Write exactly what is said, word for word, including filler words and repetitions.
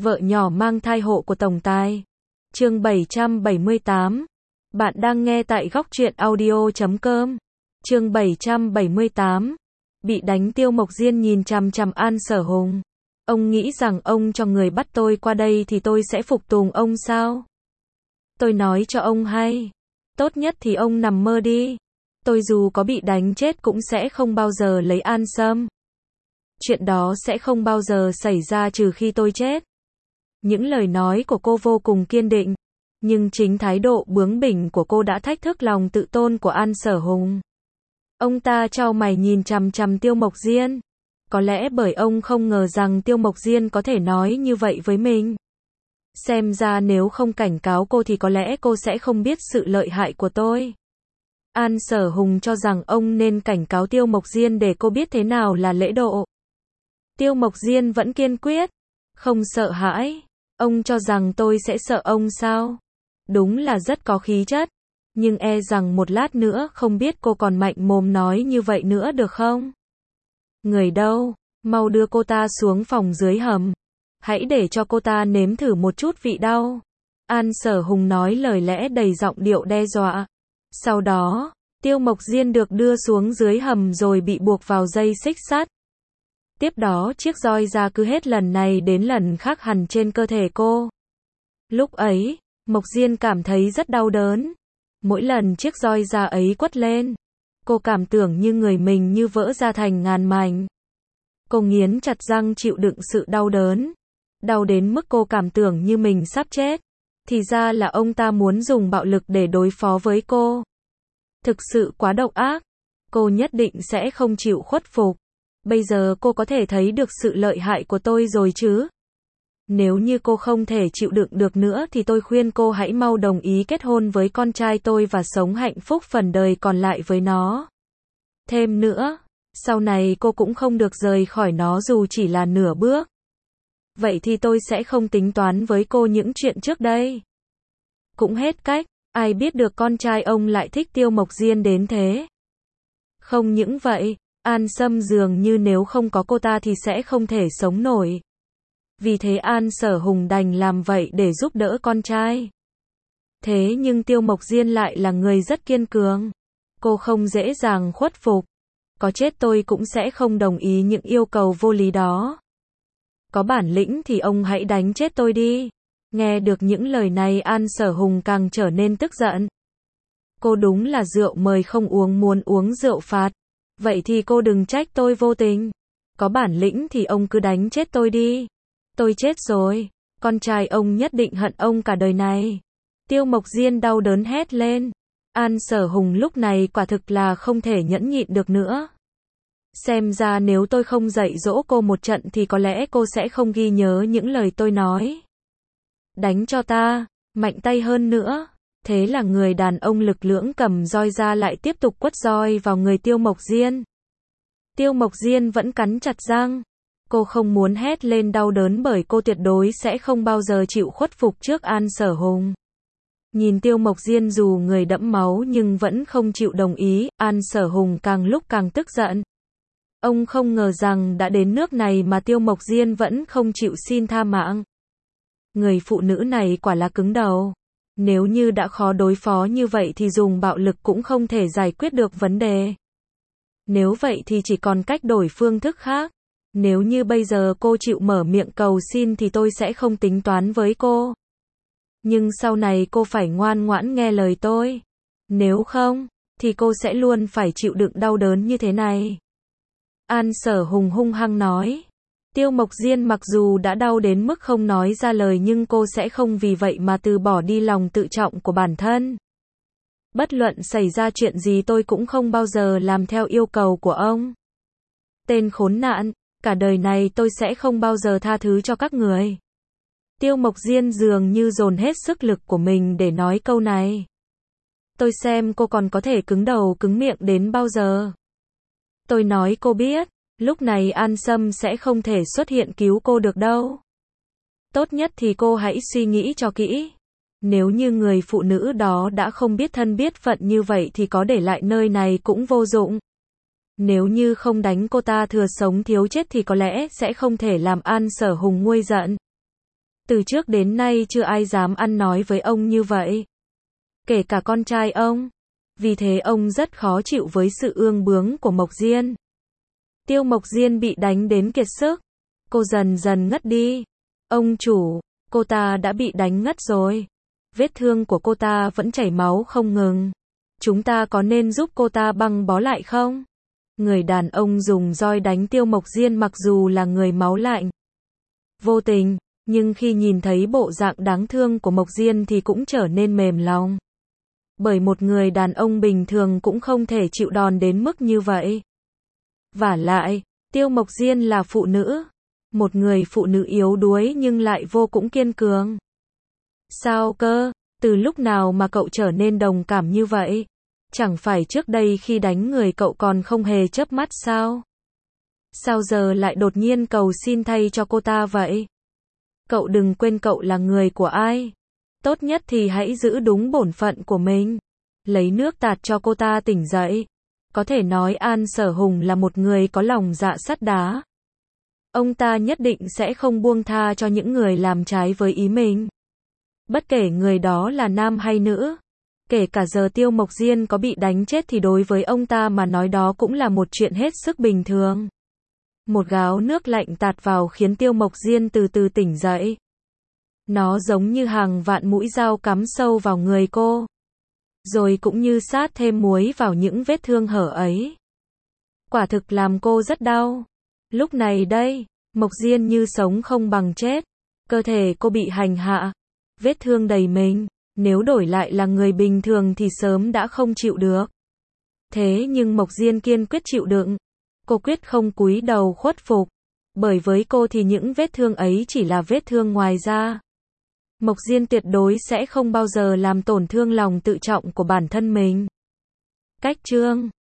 Vợ nhỏ mang thai hộ của tổng tài. Chương bảy trăm bảy mươi tám. Bạn đang nghe tại góc truyện audio chấm com. Chương bảy trăm bảy mươi tám. Bị đánh. Tiêu Mộc Diên nhìn chằm chằm An Sở Hùng. Ông nghĩ rằng ông cho người bắt tôi qua đây thì tôi sẽ phục tùng ông sao? Tôi nói cho ông hay. Tốt nhất thì ông nằm mơ đi. Tôi dù có bị đánh chết cũng sẽ không bao giờ lấy An Sâm. Chuyện đó sẽ không bao giờ xảy ra trừ khi tôi chết. Những lời nói của cô vô cùng kiên định, nhưng chính thái độ bướng bỉnh của cô đã thách thức lòng tự tôn của An Sở Hùng. Ông ta chau mày nhìn chằm chằm Tiêu Mộc Diên. Có lẽ bởi ông không ngờ rằng Tiêu Mộc Diên có thể nói như vậy với mình. Xem ra nếu không cảnh cáo cô thì có lẽ cô sẽ không biết sự lợi hại của tôi. An Sở Hùng cho rằng ông nên cảnh cáo Tiêu Mộc Diên để cô biết thế nào là lễ độ. Tiêu Mộc Diên vẫn kiên quyết, không sợ hãi. Ông cho rằng tôi sẽ sợ ông sao? Đúng là rất có khí chất. Nhưng e rằng một lát nữa không biết cô còn mạnh mồm nói như vậy nữa được không? Người đâu? Mau đưa cô ta xuống phòng dưới hầm. Hãy để cho cô ta nếm thử một chút vị đau. An Sở Hùng nói lời lẽ đầy giọng điệu đe dọa. Sau đó, Tiêu Mộc Diên được đưa xuống dưới hầm rồi bị buộc vào dây xích sắt. Tiếp đó chiếc roi ra cứ hết lần này đến lần khác hằn trên cơ thể cô. Lúc ấy, Mộc Diên cảm thấy rất đau đớn. Mỗi lần chiếc roi da ấy quất lên, cô cảm tưởng như người mình như vỡ ra thành ngàn mảnh. Cô nghiến chặt răng chịu đựng sự đau đớn. Đau đến mức cô cảm tưởng như mình sắp chết. Thì ra là ông ta muốn dùng bạo lực để đối phó với cô. Thực sự quá độc ác. Cô nhất định sẽ không chịu khuất phục. Bây giờ cô có thể thấy được sự lợi hại của tôi rồi chứ? Nếu như cô không thể chịu đựng được nữa thì tôi khuyên cô hãy mau đồng ý kết hôn với con trai tôi và sống hạnh phúc phần đời còn lại với nó. Thêm nữa, sau này cô cũng không được rời khỏi nó dù chỉ là nửa bước. Vậy thì tôi sẽ không tính toán với cô những chuyện trước đây. Cũng hết cách, ai biết được con trai ông lại thích Tiêu Mộc Diên đến thế. Không những vậy, An Sâm dường như nếu không có cô ta thì sẽ không thể sống nổi. Vì thế An Sở Hùng đành làm vậy để giúp đỡ con trai. Thế nhưng Tiêu Mộc Diên lại là người rất kiên cường. Cô không dễ dàng khuất phục. Có chết tôi cũng sẽ không đồng ý những yêu cầu vô lý đó. Có bản lĩnh thì ông hãy đánh chết tôi đi. Nghe được những lời này An Sở Hùng càng trở nên tức giận. Cô đúng là rượu mời không uống muốn uống rượu phạt. Vậy thì cô đừng trách tôi vô tình. Có bản lĩnh thì ông cứ đánh chết tôi đi. Tôi chết rồi, con trai ông nhất định hận ông cả đời này. Tiêu Mộc Diên đau đớn hét lên. An Sở Hùng lúc này quả thực là không thể nhẫn nhịn được nữa. Xem ra nếu tôi không dạy dỗ cô một trận thì có lẽ cô sẽ không ghi nhớ những lời tôi nói. Đánh cho ta, mạnh tay hơn nữa. Thế là người đàn ông lực lưỡng cầm roi ra lại tiếp tục quất roi vào người Tiêu Mộc Diên. Tiêu Mộc Diên vẫn cắn chặt răng. Cô không muốn hét lên đau đớn bởi cô tuyệt đối sẽ không bao giờ chịu khuất phục trước An Sở Hùng. Nhìn Tiêu Mộc Diên dù người đẫm máu nhưng vẫn không chịu đồng ý, An Sở Hùng càng lúc càng tức giận. Ông không ngờ rằng đã đến nước này mà Tiêu Mộc Diên vẫn không chịu xin tha mạng. Người phụ nữ này quả là cứng đầu. Nếu như đã khó đối phó như vậy thì dùng bạo lực cũng không thể giải quyết được vấn đề. Nếu vậy thì chỉ còn cách đổi phương thức khác. Nếu như bây giờ cô chịu mở miệng cầu xin thì tôi sẽ không tính toán với cô. Nhưng sau này cô phải ngoan ngoãn nghe lời tôi. Nếu không, thì cô sẽ luôn phải chịu đựng đau đớn như thế này. An Sở Hùng hung hăng nói. Tiêu Mộc Diên mặc dù đã đau đến mức không nói ra lời nhưng cô sẽ không vì vậy mà từ bỏ đi lòng tự trọng của bản thân. Bất luận xảy ra chuyện gì tôi cũng không bao giờ làm theo yêu cầu của ông. Tên khốn nạn, cả đời này tôi sẽ không bao giờ tha thứ cho các người. Tiêu Mộc Diên dường như dồn hết sức lực của mình để nói câu này. Tôi xem cô còn có thể cứng đầu cứng miệng đến bao giờ. Tôi nói cô biết. Lúc này An Sâm sẽ không thể xuất hiện cứu cô được đâu. Tốt nhất thì cô hãy suy nghĩ cho kỹ. Nếu như người phụ nữ đó đã không biết thân biết phận như vậy thì có để lại nơi này cũng vô dụng. Nếu như không đánh cô ta thừa sống thiếu chết thì có lẽ sẽ không thể làm An Sở Hùng nguôi giận. Từ trước đến nay chưa ai dám ăn nói với ông như vậy. Kể cả con trai ông. Vì thế ông rất khó chịu với sự ương bướng của Mộc Diên. Tiêu Mộc Diên bị đánh đến kiệt sức. Cô dần dần ngất đi. Ông chủ, cô ta đã bị đánh ngất rồi. Vết thương của cô ta vẫn chảy máu không ngừng. Chúng ta có nên giúp cô ta băng bó lại không? Người đàn ông dùng roi đánh Tiêu Mộc Diên mặc dù là người máu lạnh. Vô tình, nhưng khi nhìn thấy bộ dạng đáng thương của Mộc Diên thì cũng trở nên mềm lòng. Bởi một người đàn ông bình thường cũng không thể chịu đòn đến mức như vậy. Vả lại, Tiêu Mộc Diên là phụ nữ. Một người phụ nữ yếu đuối nhưng lại vô cùng kiên cường. Sao cơ? Từ lúc nào mà cậu trở nên đồng cảm như vậy? Chẳng phải trước đây khi đánh người cậu còn không hề chớp mắt sao? Sao giờ lại đột nhiên cầu xin thay cho cô ta vậy? Cậu đừng quên cậu là người của ai. Tốt nhất thì hãy giữ đúng bổn phận của mình. Lấy nước tạt cho cô ta tỉnh dậy. Có thể nói An Sở Hùng là một người có lòng dạ sắt đá. Ông ta nhất định sẽ không buông tha cho những người làm trái với ý mình. Bất kể người đó là nam hay nữ. Kể cả giờ Tiêu Mộc Diên có bị đánh chết thì đối với ông ta mà nói đó cũng là một chuyện hết sức bình thường. Một gáo nước lạnh tạt vào khiến Tiêu Mộc Diên từ từ tỉnh dậy. Nó giống như hàng vạn mũi dao cắm sâu vào người cô. Rồi cũng như sát thêm muối vào những vết thương hở ấy. Quả thực làm cô rất đau. Lúc này đây, Mộc Diên như sống không bằng chết. Cơ thể cô bị hành hạ. Vết thương đầy mình. Nếu đổi lại là người bình thường thì sớm đã không chịu được. Thế nhưng Mộc Diên kiên quyết chịu đựng. Cô quyết không cúi đầu khuất phục. Bởi với cô thì những vết thương ấy chỉ là vết thương ngoài da. Mộc Diên tuyệt đối sẽ không bao giờ làm tổn thương lòng tự trọng của bản thân mình. Cách chương